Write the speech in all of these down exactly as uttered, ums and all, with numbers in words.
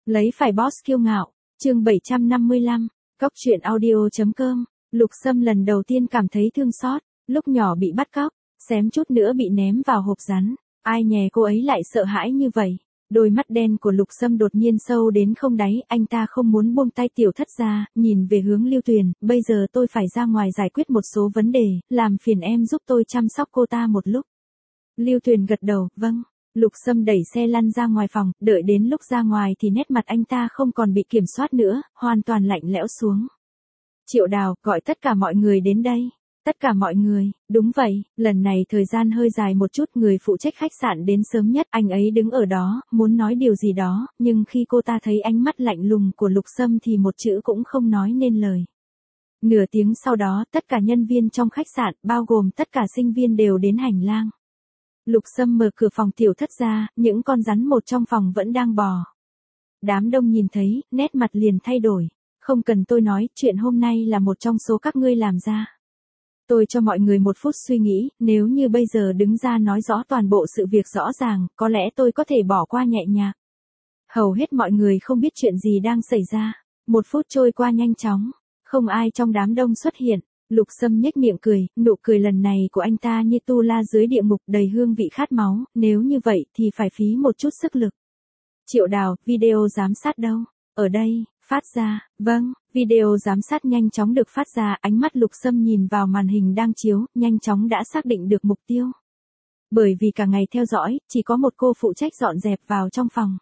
Lấy phải boss kiêu ngạo, chương bảy trăm năm mươi lăm, Cóc truyện audio chấm com. Lục Sâm lần đầu tiên cảm thấy thương xót, lúc nhỏ bị bắt cóc, xém chút nữa bị ném vào hộp rắn, ai nhè cô ấy lại sợ hãi như vậy. Đôi mắt đen của Lục Sâm đột nhiên sâu đến không đáy, anh ta không muốn buông tay Tiểu Thất ra, nhìn về hướng Lưu Tuyền, bây giờ tôi phải ra ngoài giải quyết một số vấn đề, làm phiền em giúp tôi chăm sóc cô ta một lúc. Lưu Tuyền gật đầu, vâng. Lục Sâm đẩy xe lăn ra ngoài phòng, đợi đến lúc ra ngoài thì nét mặt anh ta không còn bị kiểm soát nữa, hoàn toàn lạnh lẽo xuống. Triệu Đào, gọi tất cả mọi người đến đây. Tất cả mọi người, đúng vậy, lần này thời gian hơi dài một chút, người phụ trách khách sạn đến sớm nhất, anh ấy đứng ở đó, muốn nói điều gì đó, nhưng khi cô ta thấy ánh mắt lạnh lùng của Lục Sâm thì một chữ cũng không nói nên lời. Nửa tiếng sau đó, tất cả nhân viên trong khách sạn, bao gồm tất cả sinh viên đều đến hành lang. Lục Sâm mở cửa phòng Tiểu Thất ra, những con rắn một trong phòng vẫn đang bò. Đám đông nhìn thấy, nét mặt liền thay đổi. Không cần tôi nói, chuyện hôm nay là một trong số các ngươi làm ra. Tôi cho mọi người một phút suy nghĩ, nếu như bây giờ đứng ra nói rõ toàn bộ sự việc rõ ràng, có lẽ tôi có thể bỏ qua nhẹ nhàng. Hầu hết mọi người không biết chuyện gì đang xảy ra. Một phút trôi qua nhanh chóng, không ai trong đám đông xuất hiện. Lục Sâm nhếch miệng cười, nụ cười lần này của anh ta như tu la dưới địa ngục đầy hương vị khát máu, nếu như vậy thì phải phí một chút sức lực. Triệu Đào, video giám sát đâu? Ở đây, phát ra, vâng, video giám sát nhanh chóng được phát ra, ánh mắt Lục Sâm nhìn vào màn hình đang chiếu, nhanh chóng đã xác định được mục tiêu. Bởi vì cả ngày theo dõi, chỉ có một cô phụ trách dọn dẹp vào trong phòng.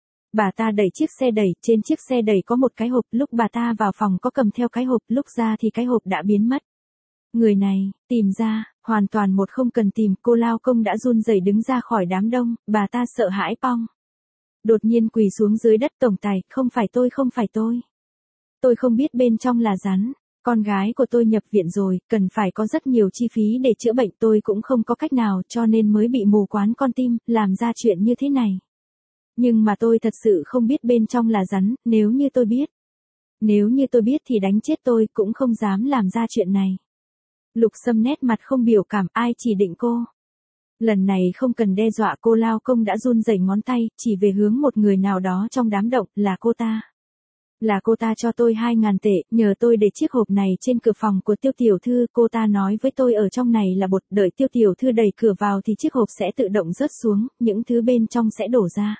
Bà ta đẩy chiếc xe đẩy, trên chiếc xe đẩy có một cái hộp, lúc bà ta vào phòng có cầm theo cái hộp, lúc ra thì cái hộp đã biến mất. Người này, tìm ra, hoàn toàn một không cần tìm, cô lao công đã run rẩy đứng ra khỏi đám đông, bà ta sợ hãi pong. Đột nhiên quỳ xuống dưới đất, tổng tài, không phải tôi không phải tôi. Tôi không biết bên trong là rắn, con gái của tôi nhập viện rồi, cần phải có rất nhiều chi phí để chữa bệnh, tôi cũng không có cách nào cho nên mới bị mù quáng con tim, làm ra chuyện như thế này. Nhưng mà tôi thật sự không biết bên trong là rắn, nếu như tôi biết. Nếu như tôi biết thì đánh chết tôi cũng không dám làm ra chuyện này. Lục Sâm nét mặt không biểu cảm, ai chỉ định cô. Lần này không cần đe dọa, cô lao công đã run rẩy ngón tay, chỉ về hướng một người nào đó trong đám động, là cô ta. Là cô ta cho tôi hai ngàn tệ, nhờ tôi để chiếc hộp này trên cửa phòng của Tiêu Tiểu Thư, cô ta nói với tôi ở trong này là bột, đợi Tiêu Tiểu Thư đẩy cửa vào thì chiếc hộp sẽ tự động rớt xuống, những thứ bên trong sẽ đổ ra.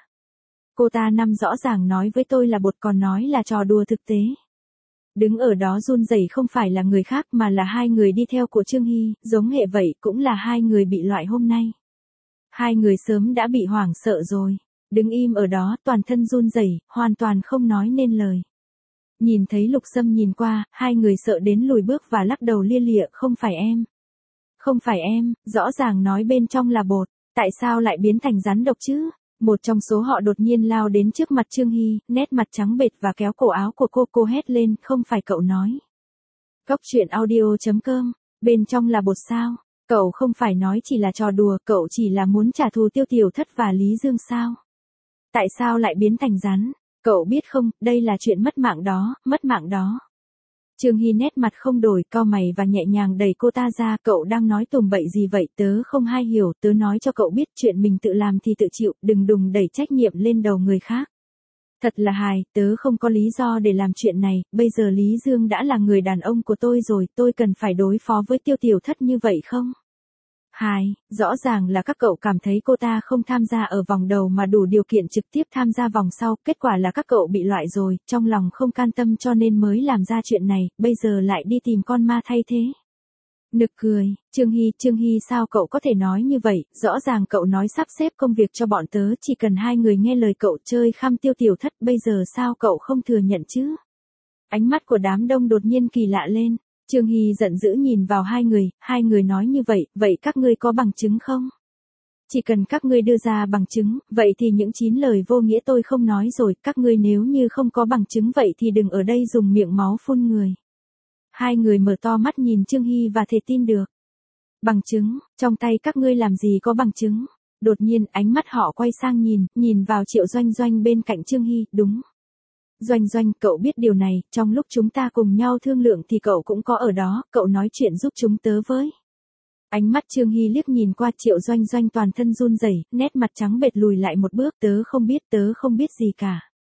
Cô ta năm rõ ràng nói với tôi là bột, còn nói là trò đùa thực tế. Đứng ở đó run rẩy không phải là người khác mà là hai người đi theo của Trương Hy, giống hệ vậy, cũng là hai người bị loại hôm nay. Hai người sớm đã bị hoảng sợ rồi, đứng im ở đó, toàn thân run rẩy, hoàn toàn không nói nên lời. Nhìn thấy Lục Sâm nhìn qua, hai người sợ đến lùi bước và lắc đầu lia lịa, không phải em. Không phải em, rõ ràng nói bên trong là bột, tại sao lại biến thành rắn độc chứ? Một trong số họ đột nhiên lao đến trước mặt Trương Hy, nét mặt trắng bệch và kéo cổ áo của cô, cô hét lên, không phải cậu nói. Cóc truyện audio chấm com, bên trong là bột sao? Cậu không phải nói chỉ là trò đùa, cậu chỉ là muốn trả thù Tiêu Tiểu Thất và Lý Dương sao? Tại sao lại biến thành rắn? Cậu biết không, đây là chuyện mất mạng đó, mất mạng đó. Trương Hy nét mặt không đổi, cau mày và nhẹ nhàng đẩy cô ta ra, cậu đang nói tùm bậy gì vậy, tớ không hay hiểu, tớ nói cho cậu biết chuyện mình tự làm thì tự chịu, đừng đùng đẩy trách nhiệm lên đầu người khác. Thật là hài, tớ không có lý do để làm chuyện này, bây giờ Lý Dương đã là người đàn ông của tôi rồi, tôi cần phải đối phó với Tiêu Tiểu Thất như vậy không? Hài, rõ ràng là các cậu cảm thấy cô ta không tham gia ở vòng đầu mà đủ điều kiện trực tiếp tham gia vòng sau, kết quả là các cậu bị loại rồi, trong lòng không can tâm cho nên mới làm ra chuyện này, bây giờ lại đi tìm con ma thay thế. Nực cười, Trương Hy, Trương Hy sao cậu có thể nói như vậy, rõ ràng cậu nói sắp xếp công việc cho bọn tớ, chỉ cần hai người nghe lời cậu chơi khăm Tiêu Tiểu Thất, bây giờ sao cậu không thừa nhận chứ? Ánh mắt của đám đông đột nhiên kỳ lạ lên. Trương Hy giận dữ nhìn vào hai người, hai người nói như vậy, vậy các ngươi có bằng chứng không? Chỉ cần các ngươi đưa ra bằng chứng, vậy thì những chín lời vô nghĩa tôi không nói rồi, các ngươi nếu như không có bằng chứng vậy thì đừng ở đây dùng miệng máu phun người. Hai người mở to mắt nhìn Trương Hy và thể tin được. Bằng chứng, trong tay các ngươi làm gì có bằng chứng? Đột nhiên ánh mắt họ quay sang nhìn, nhìn vào Triệu Doanh Doanh bên cạnh Trương Hy, đúng. Doanh Doanh, cậu biết điều này, trong lúc chúng ta cùng nhau thương lượng thì cậu cũng có ở đó, cậu nói chuyện giúp chúng tớ với. Ánh mắt Trương Hy liếc nhìn qua Triệu Doanh Doanh toàn thân run rẩy, nét mặt trắng bệch lùi lại một bước, tớ không biết, tớ không biết gì cả.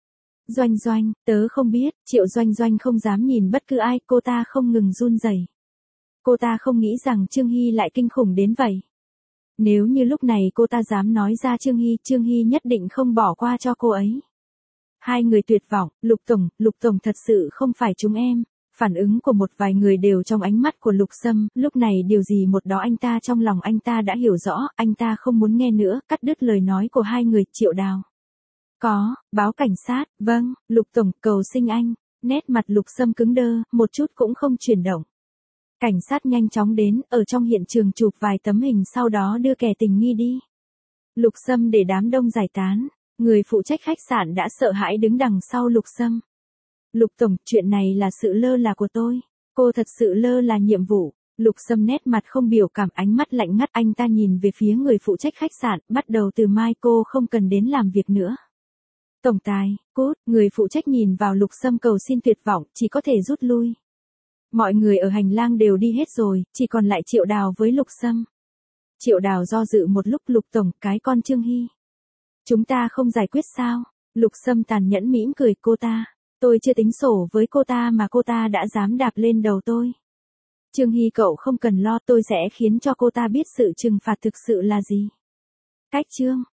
Doanh Doanh, tớ không biết, Triệu Doanh Doanh không dám nhìn bất cứ ai, cô ta không ngừng run rẩy. Cô ta không nghĩ rằng Trương Hy lại kinh khủng đến vậy. Nếu như lúc này cô ta dám nói ra Trương Hy, Trương Hy nhất định không bỏ qua cho cô ấy. Hai người tuyệt vọng, Lục Tổng, Lục Tổng thật sự không phải chúng em. Phản ứng của một vài người đều trong ánh mắt của Lục Sâm, lúc này điều gì một đó anh ta trong lòng anh ta đã hiểu rõ, anh ta không muốn nghe nữa, cắt đứt lời nói của hai người. Triệu Đào. Có, báo cảnh sát, vâng, Lục Tổng, cầu xin anh. Nét mặt Lục Sâm cứng đơ, một chút cũng không chuyển động. Cảnh sát nhanh chóng đến, ở trong hiện trường chụp vài tấm hình sau đó đưa kẻ tình nghi đi. Lục Sâm để đám đông giải tán, người phụ trách khách sạn đã sợ hãi đứng đằng sau Lục Sâm. Lục Tổng, chuyện này là sự lơ là của tôi. Cô thật sự lơ là nhiệm vụ. Lục Sâm nét mặt không biểu cảm, ánh mắt lạnh ngắt, anh ta nhìn về phía người phụ trách khách sạn, bắt đầu từ mai cô không cần đến làm việc nữa. Tổng tài, cút, người phụ trách nhìn vào Lục Sâm cầu xin tuyệt vọng, chỉ có thể rút lui. Mọi người ở hành lang đều đi hết rồi, chỉ còn lại Triệu Đào với Lục Sâm. Triệu Đào do dự một lúc, Lục Tổng, cái con Trương Hy. Chúng ta không giải quyết sao? Lục Sâm tàn nhẫn mỉm cười, cô ta. Tôi chưa tính sổ với cô ta mà cô ta đã dám đạp lên đầu tôi. Trương Hy cậu không cần lo, tôi sẽ khiến cho cô ta biết sự trừng phạt thực sự là gì. Cách chương.